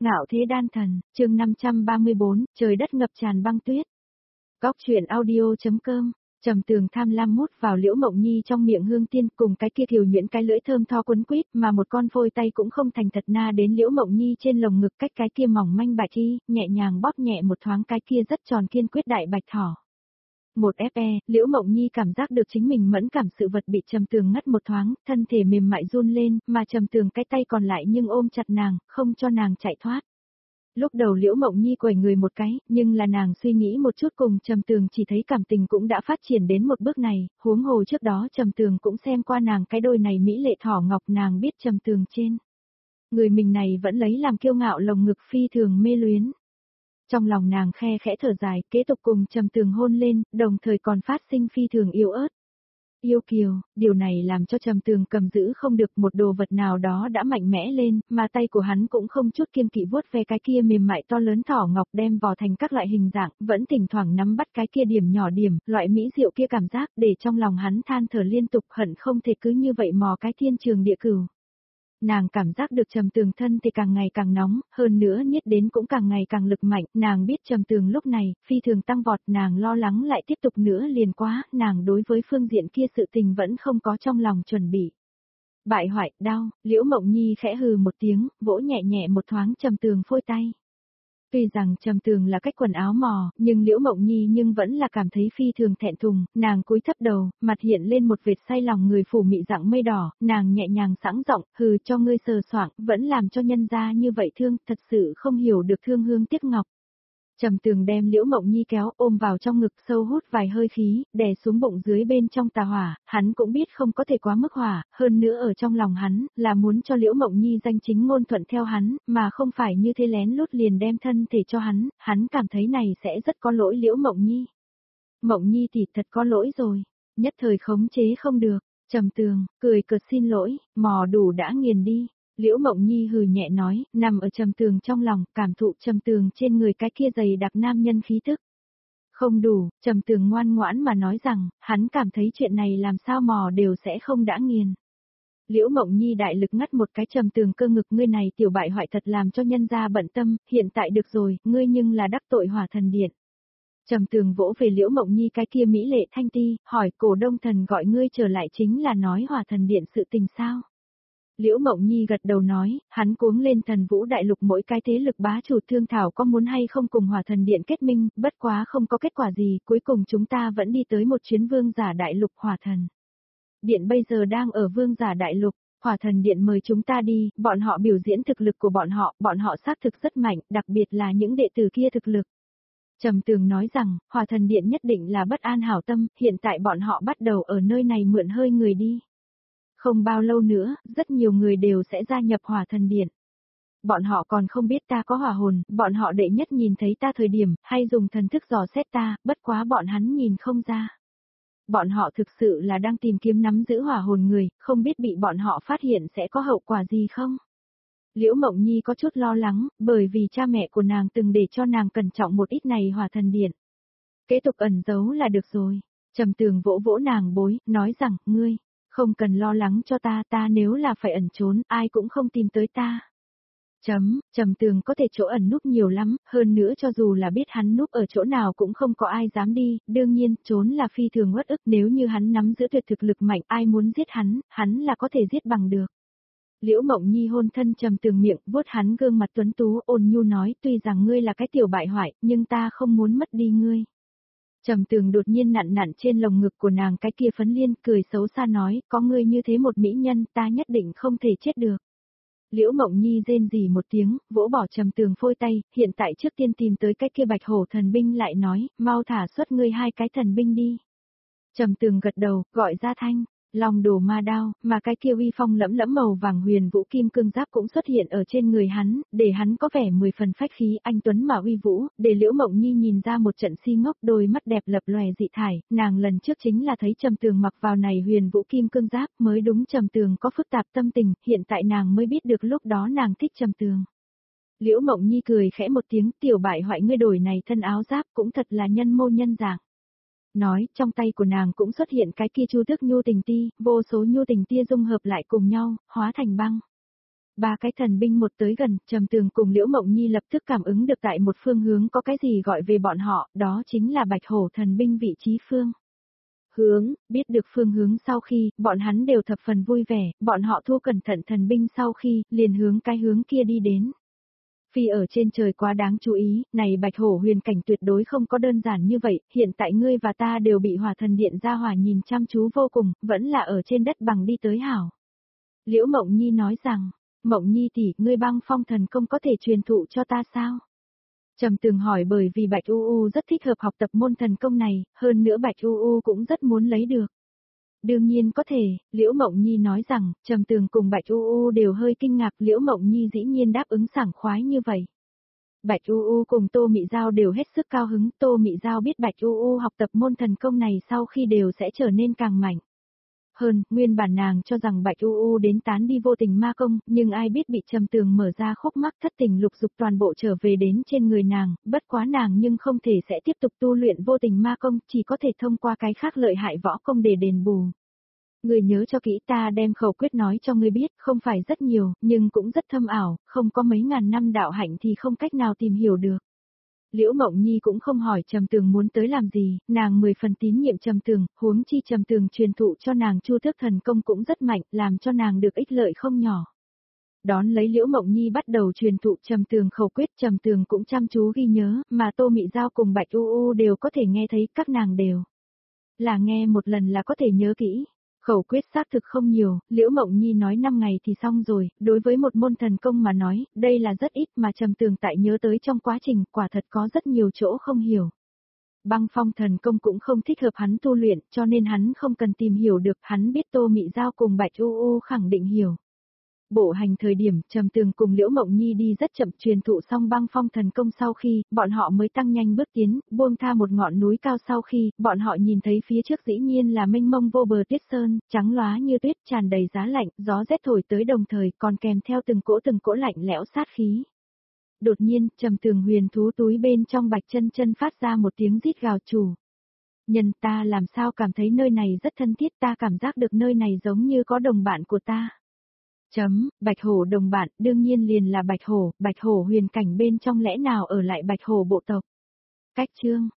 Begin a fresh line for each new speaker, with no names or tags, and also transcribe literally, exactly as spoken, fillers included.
Ngạo thế đan thần, chương năm trăm ba mươi bốn, trời đất ngập tràn băng tuyết. Góc truyện audio.com, Trầm Tường tham lam mút vào Liễu Mộng Nhi trong miệng hương tiên cùng cái kia kiều nhuyễn cái lưỡi thơm tho quấn quýt mà một con phôi tay cũng không thành thật na đến Liễu Mộng Nhi trên lồng ngực cách cái kia mỏng manh bạch y, nhẹ nhàng bóp nhẹ một thoáng cái kia rất tròn kiên quyết đại bạch thỏ. Một ép e, Liễu Mộng Nhi cảm giác được chính mình mẫn cảm sự vật bị Trầm Tường ngắt một thoáng, thân thể mềm mại run lên, mà Trầm Tường cái tay còn lại nhưng ôm chặt nàng, không cho nàng chạy thoát. Lúc đầu Liễu Mộng Nhi quẩy người một cái, nhưng là nàng suy nghĩ một chút cùng Trầm Tường chỉ thấy cảm tình cũng đã phát triển đến một bước này, huống hồ trước đó Trầm Tường cũng xem qua nàng cái đôi này mỹ lệ thỏ ngọc, nàng biết Trầm Tường trên. Người mình này vẫn lấy làm kiêu ngạo lồng ngực phi thường mê luyến. Trong lòng nàng khe khẽ thở dài, kế tục cùng Trầm Tường hôn lên, đồng thời còn phát sinh phi thường yếu ớt. Yêu kiều, điều này làm cho Trầm Tường cầm giữ không được, một đồ vật nào đó đã mạnh mẽ lên, mà tay của hắn cũng không chút kiêng kỵ vuốt ve cái kia mềm mại to lớn thỏ ngọc đem vò thành các loại hình dạng, vẫn thỉnh thoảng nắm bắt cái kia điểm nhỏ điểm, loại mỹ diệu kia cảm giác, để trong lòng hắn than thở liên tục, hận không thể cứ như vậy mò cái thiên trường địa cửu. Nàng cảm giác được Trầm Tường thân thì càng ngày càng nóng, hơn nữa niết đến cũng càng ngày càng lực mạnh, nàng biết Trầm Tường lúc này, phi thường tăng vọt, nàng lo lắng lại tiếp tục nữa liền quá, nàng đối với phương diện kia sự tình vẫn không có trong lòng chuẩn bị. Bại hoại, đau, Liễu Mộng Nhi khẽ hừ một tiếng, vỗ nhẹ nhẹ một thoáng Trầm Tường phôi tay. Tuy rằng Trầm Tường là cách quần áo mò, nhưng Liễu Mộng Nhi nhưng vẫn là cảm thấy phi thường thẹn thùng, nàng cúi thấp đầu, mặt hiện lên một vệt say lòng người phủ mị dạng mây đỏ, nàng nhẹ nhàng sẵn giọng, hừ cho ngươi sờ soạng, vẫn làm cho nhân gia như vậy thương, thật sự không hiểu được thương hương tiếc ngọc. Trầm Tường đem Liễu Mộng Nhi kéo ôm vào trong ngực sâu hút vài hơi khí, đè xuống bụng dưới bên trong tà hỏa, hắn cũng biết không có thể quá mức hỏa, hơn nữa ở trong lòng hắn, là muốn cho Liễu Mộng Nhi danh chính ngôn thuận theo hắn, mà không phải như thế lén lút liền đem thân thể cho hắn, hắn cảm thấy này sẽ rất có lỗi Liễu Mộng Nhi. Mộng Nhi thì thật có lỗi rồi, nhất thời khống chế không được, Trầm Tường, cười cợt xin lỗi, mò đủ đã nghiền đi. Liễu Mộng Nhi hừ nhẹ nói, nằm ở Trầm Tường trong lòng, cảm thụ Trầm Tường trên người cái kia dày đặc nam nhân khí tức. Không đủ, Trầm Tường ngoan ngoãn mà nói rằng, hắn cảm thấy chuyện này làm sao mò đều sẽ không đã nghiền. Liễu Mộng Nhi đại lực ngắt một cái Trầm Tường cơ ngực, ngươi này tiểu bại hoại thật làm cho nhân gia bận tâm, hiện tại được rồi, ngươi nhưng là đắc tội Hỏa Thần Điện. Trầm Tường vỗ về Liễu Mộng Nhi cái kia mỹ lệ thanh ti, hỏi Cổ Đông Thần gọi ngươi trở lại chính là nói Hỏa Thần Điện sự tình sao? Liễu Mộng Nhi gật đầu nói, hắn cuống lên Thần Vũ Đại Lục mỗi cái thế lực bá chủ thương thảo có muốn hay không cùng Hỏa Thần Điện kết minh, bất quá không có kết quả gì, cuối cùng chúng ta vẫn đi tới một chuyến Vương Giả Đại Lục. Hỏa Thần Điện bây giờ đang ở Vương Giả Đại Lục, Hỏa Thần Điện mời chúng ta đi, bọn họ biểu diễn thực lực của bọn họ, bọn họ xác thực rất mạnh, đặc biệt là những đệ tử kia thực lực. Trầm Tường nói rằng, Hỏa Thần Điện nhất định là bất an hảo tâm, hiện tại bọn họ bắt đầu ở nơi này mượn hơi người đi. Không bao lâu nữa, rất nhiều người đều sẽ gia nhập Hỏa Thần Điện. Bọn họ còn không biết ta có hỏa hồn, bọn họ đệ nhất nhìn thấy ta thời điểm, hay dùng thần thức dò xét ta, bất quá bọn hắn nhìn không ra. Bọn họ thực sự là đang tìm kiếm nắm giữ hỏa hồn người, không biết bị bọn họ phát hiện sẽ có hậu quả gì không? Liễu Mộng Nhi có chút lo lắng, bởi vì cha mẹ của nàng từng để cho nàng cẩn trọng một ít này Hỏa Thần Điện. Kế tục ẩn giấu là được rồi. Trầm Tường vỗ vỗ nàng bối, nói rằng, ngươi không cần lo lắng cho ta, ta nếu là phải ẩn trốn, ai cũng không tìm tới ta. Chấm, Trầm Tường có thể chỗ ẩn núp nhiều lắm, hơn nữa cho dù là biết hắn núp ở chỗ nào cũng không có ai dám đi, đương nhiên, trốn là phi thường uất ức, nếu như hắn nắm giữ tuyệt thực lực mạnh, ai muốn giết hắn, hắn là có thể giết bằng được. Liễu Mộng Nhi hôn thân Trầm Tường miệng, vuốt hắn gương mặt tuấn tú, ôn nhu nói, tuy rằng ngươi là cái tiểu bại hoại, nhưng ta không muốn mất đi ngươi. Trầm Tường đột nhiên nặn nặn trên lồng ngực của nàng cái kia phấn liên, cười xấu xa nói, có ngươi như thế một mỹ nhân, ta nhất định không thể chết được. Liễu Mộng Nhi rên rỉ một tiếng, vỗ bỏ Trầm Tường phôi tay, hiện tại trước tiên tìm tới cái kia bạch hổ thần binh lại nói, mau thả xuất ngươi hai cái thần binh đi. Trầm Tường gật đầu, gọi ra thanh. Long đồ ma đao, mà cái kia uy phong lẫm lẫm màu vàng huyền vũ kim cương giáp cũng xuất hiện ở trên người hắn, để hắn có vẻ mười phần phách khí, anh tuấn mà uy vũ, để Liễu Mộng Nhi nhìn ra một trận si ngốc, đôi mắt đẹp lập lòe dị thải, nàng lần trước chính là thấy Trầm Tường mặc vào này huyền vũ kim cương giáp, mới đúng Trầm Tường có phức tạp tâm tình, hiện tại nàng mới biết được lúc đó nàng thích Trầm Tường. Liễu Mộng Nhi cười khẽ một tiếng, tiểu bại hoại ngươi đổi này thân áo giáp cũng thật là nhân mô nhân dạng. Nói, trong tay của nàng cũng xuất hiện cái kia chu tước nhu tình ti, vô số nhu tình tia dung hợp lại cùng nhau, hóa thành băng. Ba cái thần binh một tới gần, Trầm Tường cùng Liễu Mộng Nhi lập tức cảm ứng được tại một phương hướng có cái gì gọi về bọn họ, đó chính là Bạch Hổ thần binh vị trí phương. Hướng, biết được phương hướng sau khi, bọn hắn đều thập phần vui vẻ, bọn họ thu cẩn thận thần binh sau khi, liền hướng cái hướng kia đi đến. Phi ở trên trời quá đáng chú ý, này Bạch Hổ huyền cảnh tuyệt đối không có đơn giản như vậy, hiện tại ngươi và ta đều bị hỏa thần điện ra hỏa nhìn chăm chú vô cùng, vẫn là ở trên đất bằng đi tới hảo. Liễu Mộng Nhi nói rằng, Mộng Nhi tỷ, ngươi băng phong thần công có thể truyền thụ cho ta sao? Trầm Tường hỏi bởi vì Bạch U U rất thích hợp học tập môn thần công này, hơn nữa Bạch U U cũng rất muốn lấy được. Đương nhiên có thể, Liễu Mộng Nhi nói rằng, Trầm Tường cùng Bạch U U đều hơi kinh ngạc, Liễu Mộng Nhi dĩ nhiên đáp ứng sảng khoái như vậy. Bạch U U cùng Tô Mị Giao đều hết sức cao hứng, Tô Mị Giao biết Bạch U U học tập môn thần công này sau khi đều sẽ trở nên càng mạnh. Hơn, nguyên bản nàng cho rằng Bạch U U đến tán đi vô tình ma công, nhưng ai biết bị Trầm Tường mở ra khúc mắc thất tình lục dục toàn bộ trở về đến trên người nàng, bất quá nàng nhưng không thể sẽ tiếp tục tu luyện vô tình ma công, chỉ có thể thông qua cái khác lợi hại võ công để đền bù. Người nhớ cho kỹ, ta đem khẩu quyết nói cho ngươi biết, không phải rất nhiều, nhưng cũng rất thâm ảo, không có mấy ngàn năm đạo hạnh thì không cách nào tìm hiểu được. Liễu Mộng Nhi cũng không hỏi Trầm Tường muốn tới làm gì, nàng mười phần tín nhiệm Trầm Tường, huống chi Trầm Tường truyền thụ cho nàng Chu Tước thần công cũng rất mạnh, làm cho nàng được ích lợi không nhỏ. Đón lấy Liễu Mộng Nhi bắt đầu truyền thụ Trầm Tường khẩu quyết, Trầm Tường cũng chăm chú ghi nhớ, mà Tô Mị Giao cùng Bạch U U đều có thể nghe thấy, các nàng đều là nghe một lần là có thể nhớ kỹ. Khẩu quyết xác thực không nhiều, Liễu Mộng Nhi nói năm ngày thì xong rồi, đối với một môn thần công mà nói, đây là rất ít mà Trầm Tường tại nhớ tới trong quá trình, quả thật có rất nhiều chỗ không hiểu. Băng phong thần công cũng không thích hợp hắn tu luyện, cho nên hắn không cần tìm hiểu được, hắn biết Tô Mị Giao cùng Bạch U U khẳng định hiểu. Bộ hành thời điểm, Trầm Tường cùng Liễu Mộng Nhi đi rất chậm, truyền thụ xong băng phong thần công sau khi, bọn họ mới tăng nhanh bước tiến, buông tha một ngọn núi cao sau khi, bọn họ nhìn thấy phía trước dĩ nhiên là mênh mông vô bờ tuyết sơn, trắng lóa như tuyết, tràn đầy giá lạnh, gió rét thổi tới đồng thời, còn kèm theo từng cỗ từng cỗ lạnh lẽo sát khí. Đột nhiên, Trầm Tường huyền thú túi bên trong Bạch Chân Chân phát ra một tiếng rít gào chủ. Nhân, ta làm sao cảm thấy nơi này rất thân thiết, ta cảm giác được nơi này giống như có đồng bạn của ta. Chấm, Bạch Hổ đồng bạn, đương nhiên liền là Bạch Hổ, Bạch Hổ huyền cảnh bên trong lẽ nào ở lại Bạch Hổ bộ tộc. Cách chương